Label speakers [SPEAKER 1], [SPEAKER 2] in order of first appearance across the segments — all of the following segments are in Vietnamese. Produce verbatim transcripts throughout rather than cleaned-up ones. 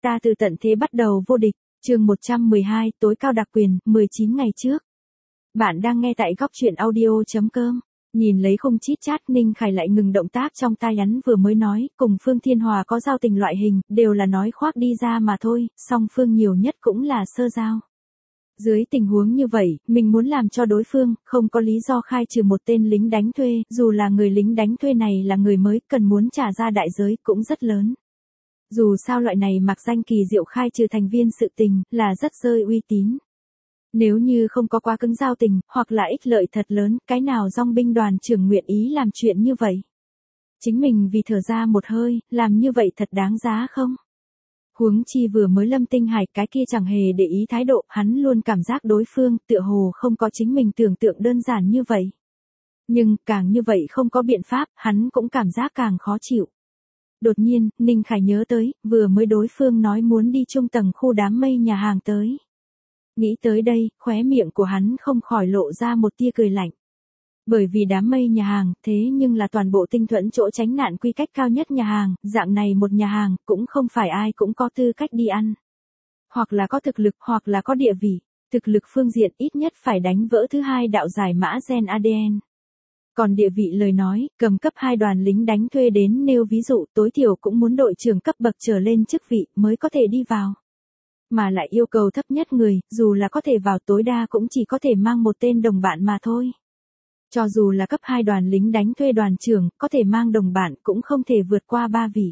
[SPEAKER 1] Ta từ tận thế bắt đầu vô địch, chương một trăm mười hai, tối cao đặc quyền, mười chín ngày trước. Bạn đang nghe tại góc truyện audio chấm com. Nhìn lấy khung chít chát, Ninh Khải lại ngừng động tác trong tai nhắn vừa mới nói, cùng Phương Thiên Hòa có giao tình loại hình, đều là nói khoác đi ra mà thôi, song phương nhiều nhất cũng là sơ giao. Dưới tình huống như vậy, mình muốn làm cho đối phương, không có lý do khai trừ một tên lính đánh thuê, dù là người lính đánh thuê này là người mới, cần muốn trả ra đại giới cũng rất lớn. Dù sao loại này mặc danh kỳ diệu khai trừ thành viên sự tình, là rất rơi uy tín. Nếu như không có quá cứng giao tình, hoặc là ích lợi thật lớn, cái nào dòng binh đoàn trưởng nguyện ý làm chuyện như vậy? Chính mình vì thở ra một hơi, làm như vậy thật đáng giá không? Huống chi vừa mới Lâm Tinh Hải cái kia chẳng hề để ý thái độ, hắn luôn cảm giác đối phương, tựa hồ không có chính mình tưởng tượng đơn giản như vậy. Nhưng, càng như vậy không có biện pháp, hắn cũng cảm giác càng khó chịu. Đột nhiên, Ninh Khải nhớ tới, vừa mới đối phương nói muốn đi trung tầng khu đám mây nhà hàng tới. Nghĩ tới đây, khóe miệng của hắn không khỏi lộ ra một tia cười lạnh. Bởi vì đám mây nhà hàng, thế nhưng là toàn bộ Tinh Thuẫn chỗ tránh nạn quy cách cao nhất nhà hàng, dạng này một nhà hàng, cũng không phải ai cũng có tư cách đi ăn. Hoặc là có thực lực, hoặc là có địa vị, thực lực phương diện ít nhất phải đánh vỡ thứ hai đạo giải mã gen a đê en. Còn địa vị lời nói, cầm cấp hai đoàn lính đánh thuê đến nêu ví dụ tối thiểu cũng muốn đội trưởng cấp bậc trở lên chức vị mới có thể đi vào. Mà lại yêu cầu thấp nhất người, dù là có thể vào tối đa cũng chỉ có thể mang một tên đồng bạn mà thôi. Cho dù là cấp hai đoàn lính đánh thuê đoàn trưởng, có thể mang đồng bạn cũng không thể vượt qua ba vị.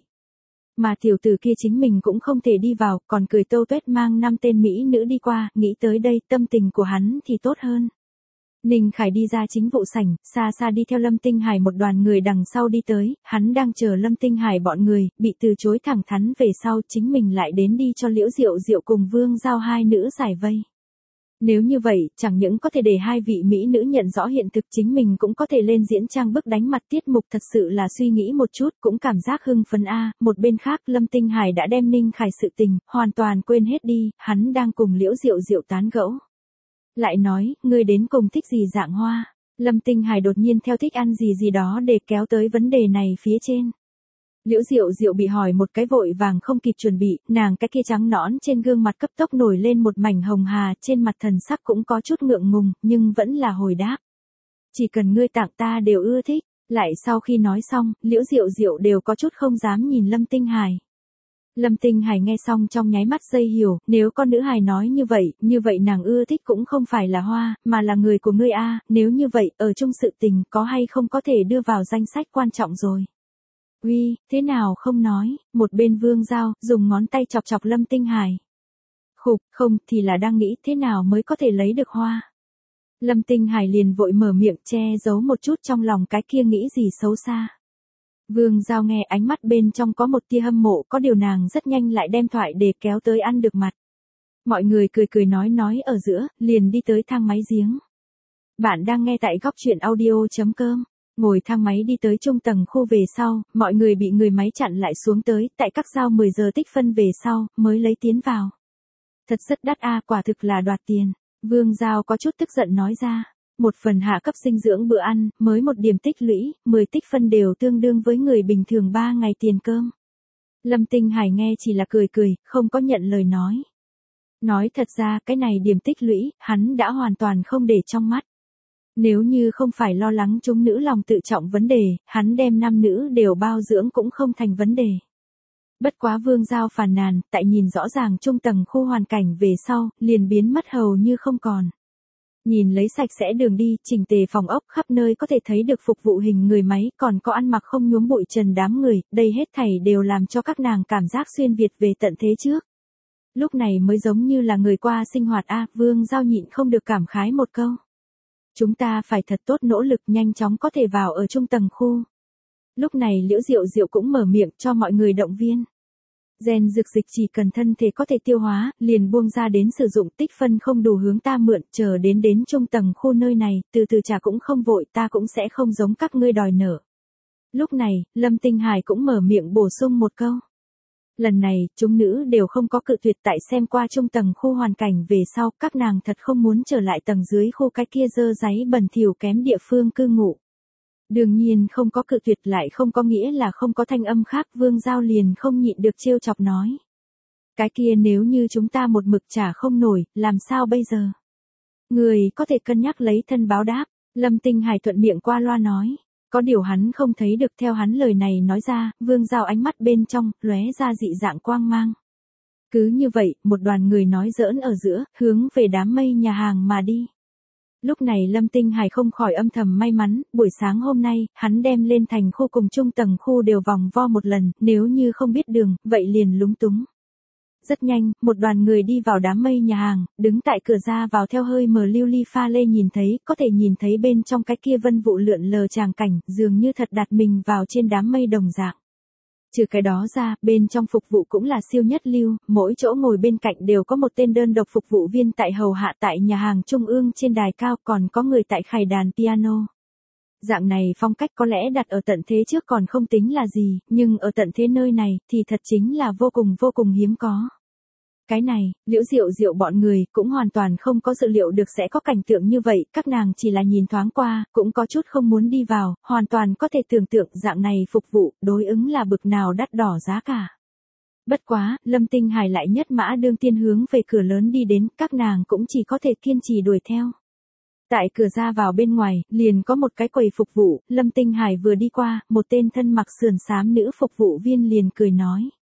[SPEAKER 1] Mà tiểu tử kia chính mình cũng không thể đi vào, còn cười tâu tuét mang năm tên mỹ nữ đi qua, nghĩ tới đây tâm tình của hắn thì tốt hơn. Ninh Khải đi ra chính vụ sảnh, xa xa đi theo Lâm Tinh Hải một đoàn người đằng sau đi tới, hắn đang chờ Lâm Tinh Hải bọn người, bị từ chối thẳng thắn về sau chính mình lại đến đi cho Liễu Diệu Diệu cùng Vương Giao hai nữ giải vây. Nếu như vậy, chẳng những có thể để hai vị mỹ nữ nhận rõ hiện thực chính mình cũng có thể lên diễn trang bức đánh mặt tiết mục thật sự là suy nghĩ một chút cũng cảm giác hưng phấn a. Một bên khác Lâm Tinh Hải đã đem Ninh Khải sự tình, hoàn toàn quên hết đi, hắn đang cùng Liễu Diệu Diệu tán gẫu. Lại nói, ngươi đến cùng thích gì dạng hoa? Lâm Tinh Hải đột nhiên theo thích ăn gì gì đó để kéo tới vấn đề này phía trên. Liễu Diệu Diệu bị hỏi một cái vội vàng không kịp chuẩn bị, nàng cái kia trắng nõn trên gương mặt cấp tốc nổi lên một mảnh hồng hà, trên mặt thần sắc cũng có chút ngượng ngùng, nhưng vẫn là hồi đáp. Chỉ cần ngươi tặng ta đều ưa thích. Lại sau khi nói xong, Liễu Diệu Diệu đều có chút không dám nhìn Lâm Tinh Hải. Lâm Tinh Hải nghe xong trong nháy mắt dây hiểu, nếu con nữ hài nói như vậy, như vậy nàng ưa thích cũng không phải là hoa, mà là người của ngươi a. Nếu như vậy, ở chung sự tình có hay không có thể đưa vào danh sách quan trọng rồi. Uy, thế nào không nói, một bên Vương Giao, dùng ngón tay chọc chọc Lâm Tinh Hải. Khục, không, thì là đang nghĩ thế nào mới có thể lấy được hoa. Lâm Tinh Hải liền vội mở miệng che giấu một chút trong lòng cái kia nghĩ gì xấu xa. Vương Giao nghe ánh mắt bên trong có một tia hâm mộ, có điều nàng rất nhanh lại đem thoại để kéo tới ăn được mặt. Mọi người cười cười nói nói ở giữa, liền đi tới thang máy giếng. Bạn đang nghe tại góc truyện audio chấm com. Ngồi thang máy đi tới trung tầng khu về sau, mọi người bị người máy chặn lại xuống tới, tại các giao mười giờ tích phân về sau, mới lấy tiến vào. Thật rất đắt a, quả thực là đoạt tiền. Vương Giao có chút tức giận nói ra. Một phần hạ cấp dinh dưỡng bữa ăn, mới một điểm tích lũy, mười tích phân đều tương đương với người bình thường ba ngày tiền cơm. Lâm Tinh Hải nghe chỉ là cười cười, không có nhận lời nói. Nói thật ra, cái này điểm tích lũy, hắn đã hoàn toàn không để trong mắt. Nếu như không phải lo lắng chúng nữ lòng tự trọng vấn đề, hắn đem nam nữ đều bao dưỡng cũng không thành vấn đề. Bất quá Vương Giao phàn nàn, tại nhìn rõ ràng trung tầng khu hoàn cảnh về sau, liền biến mất hầu như không còn. Nhìn lấy sạch sẽ đường đi, chỉnh tề phòng ốc, khắp nơi có thể thấy được phục vụ hình người máy, còn có ăn mặc không nhuốm bụi trần đám người, đây hết thảy đều làm cho các nàng cảm giác xuyên Việt về tận thế trước. Lúc này mới giống như là người qua sinh hoạt a. Vương Giao nhịn không được cảm khái một câu. Chúng ta phải thật tốt nỗ lực nhanh chóng có thể vào ở trung tầng khu. Lúc này Liễu Diệu Diệu cũng mở miệng cho mọi người động viên. Gen dược dịch chỉ cần thân thể có thể tiêu hóa, liền buông ra đến sử dụng, tích phân không đủ hướng ta mượn, chờ đến đến trung tầng khu nơi này, từ từ trả cũng không vội, ta cũng sẽ không giống các ngươi đòi nợ. Lúc này, Lâm Tinh Hải cũng mở miệng bổ sung một câu. Lần này, chúng nữ đều không có cự tuyệt, tại xem qua trung tầng khu hoàn cảnh về sau, các nàng thật không muốn trở lại tầng dưới khu cái kia dơ dáy bẩn thỉu kém địa phương cư ngụ. Đương nhiên không có cự tuyệt lại không có nghĩa là không có thanh âm khác. Vương Giao liền không nhịn được trêu chọc nói. Cái kia nếu như chúng ta một mực trả không nổi, làm sao bây giờ? Người có thể cân nhắc lấy thân báo đáp, Lâm Tinh Hải thuận miệng qua loa nói. Có điều hắn không thấy được theo hắn lời này nói ra, Vương Giao ánh mắt bên trong, lóe ra dị dạng quang mang. Cứ như vậy, một đoàn người nói giỡn ở giữa, hướng về đám mây nhà hàng mà đi. Lúc này Lâm Tinh Hải không khỏi âm thầm may mắn, buổi sáng hôm nay, hắn đem lên thành khu cùng trung tầng khu đều vòng vo một lần, nếu như không biết đường, vậy liền lúng túng. Rất nhanh, một đoàn người đi vào đám mây nhà hàng, đứng tại cửa ra vào theo hơi mờ lưu ly pha lê nhìn thấy, có thể nhìn thấy bên trong cái kia vân vụ lượn lờ tràng cảnh, dường như thật đặt mình vào trên đám mây đồng dạng. Trừ cái đó ra, bên trong phục vụ cũng là siêu nhất lưu, mỗi chỗ ngồi bên cạnh đều có một tên đơn độc phục vụ viên tại hầu hạ tại nhà hàng trung ương trên đài cao, còn có người tại khải đàn piano. Dạng này phong cách có lẽ đặt ở tận thế trước còn không tính là gì, nhưng ở tận thế nơi này thì thật chính là vô cùng vô cùng hiếm có. Cái này, Liễu Diệu Diệu bọn người cũng hoàn toàn không có dự liệu được sẽ có cảnh tượng như vậy, các nàng chỉ là nhìn thoáng qua, cũng có chút không muốn đi vào, hoàn toàn có thể tưởng tượng dạng này phục vụ, đối ứng là bực nào đắt đỏ giá cả. Bất quá, Lâm Tinh Hải lại nhất mã đương tiên hướng về cửa lớn đi đến, các nàng cũng chỉ có thể kiên trì đuổi theo. Tại cửa ra vào bên ngoài, liền có một cái quầy phục vụ, Lâm Tinh Hải vừa đi qua, một tên thân mặc sườn xám nữ phục vụ viên liền cười nói.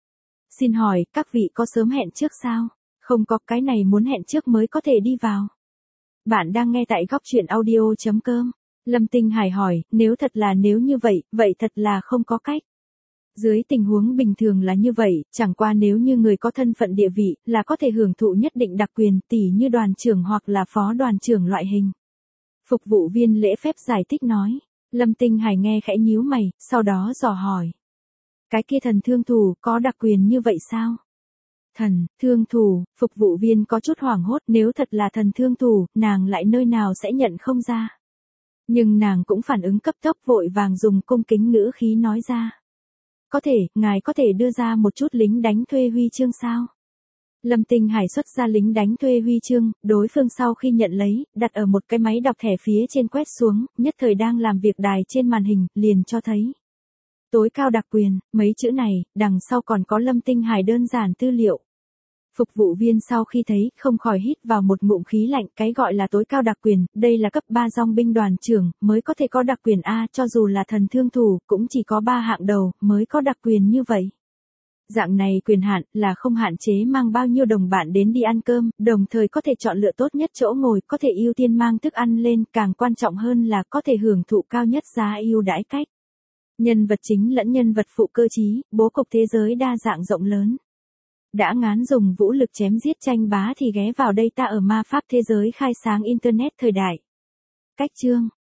[SPEAKER 1] Xin hỏi, các vị có sớm hẹn trước sao? Không có, cái này muốn hẹn trước mới có thể đi vào. Bạn đang nghe tại góc truyện audio chấm com. Lâm Tinh Hải hỏi, nếu thật là nếu như vậy, vậy thật là không có cách. Dưới tình huống bình thường là như vậy, chẳng qua nếu như người có thân phận địa vị, là có thể hưởng thụ nhất định đặc quyền, tỉ như đoàn trưởng hoặc là phó đoàn trưởng loại hình. Phục vụ viên lễ phép giải thích nói. Lâm Tinh Hải nghe khẽ nhíu mày, sau đó dò hỏi. Cái kia thần thương thủ có đặc quyền như vậy sao? Thần, thương thủ, phục vụ viên có chút hoảng hốt, nếu thật là thần thương thủ, nàng lại nơi nào sẽ nhận không ra. Nhưng nàng cũng phản ứng cấp tốc vội vàng dùng cung kính ngữ khí nói ra. Có thể, ngài có thể đưa ra một chút lính đánh thuê huy chương sao? Lâm Tinh Hải xuất ra lính đánh thuê huy chương, đối phương sau khi nhận lấy, đặt ở một cái máy đọc thẻ phía trên quét xuống, nhất thời đang làm việc đài trên màn hình, liền cho thấy. Tối cao đặc quyền, mấy chữ này, đằng sau còn có Lâm Tinh Hải đơn giản tư liệu. Phục vụ viên sau khi thấy, không khỏi hít vào một ngụm khí lạnh, cái gọi là tối cao đặc quyền, đây là cấp ba dòng binh đoàn trưởng, mới có thể có đặc quyền A, cho dù là thần thương thủ, cũng chỉ có ba hạng đầu, mới có đặc quyền như vậy. Dạng này quyền hạn, là không hạn chế mang bao nhiêu đồng bạn đến đi ăn cơm, đồng thời có thể chọn lựa tốt nhất chỗ ngồi, có thể ưu tiên mang thức ăn lên, càng quan trọng hơn là có thể hưởng thụ cao nhất giá ưu đãi cách. Nhân vật chính lẫn nhân vật phụ cơ trí, bố cục thế giới đa dạng rộng lớn. Đã ngán dùng vũ lực chém giết tranh bá thì ghé vào đây ta ở ma pháp thế giới khai sáng Internet thời đại. Cách chương,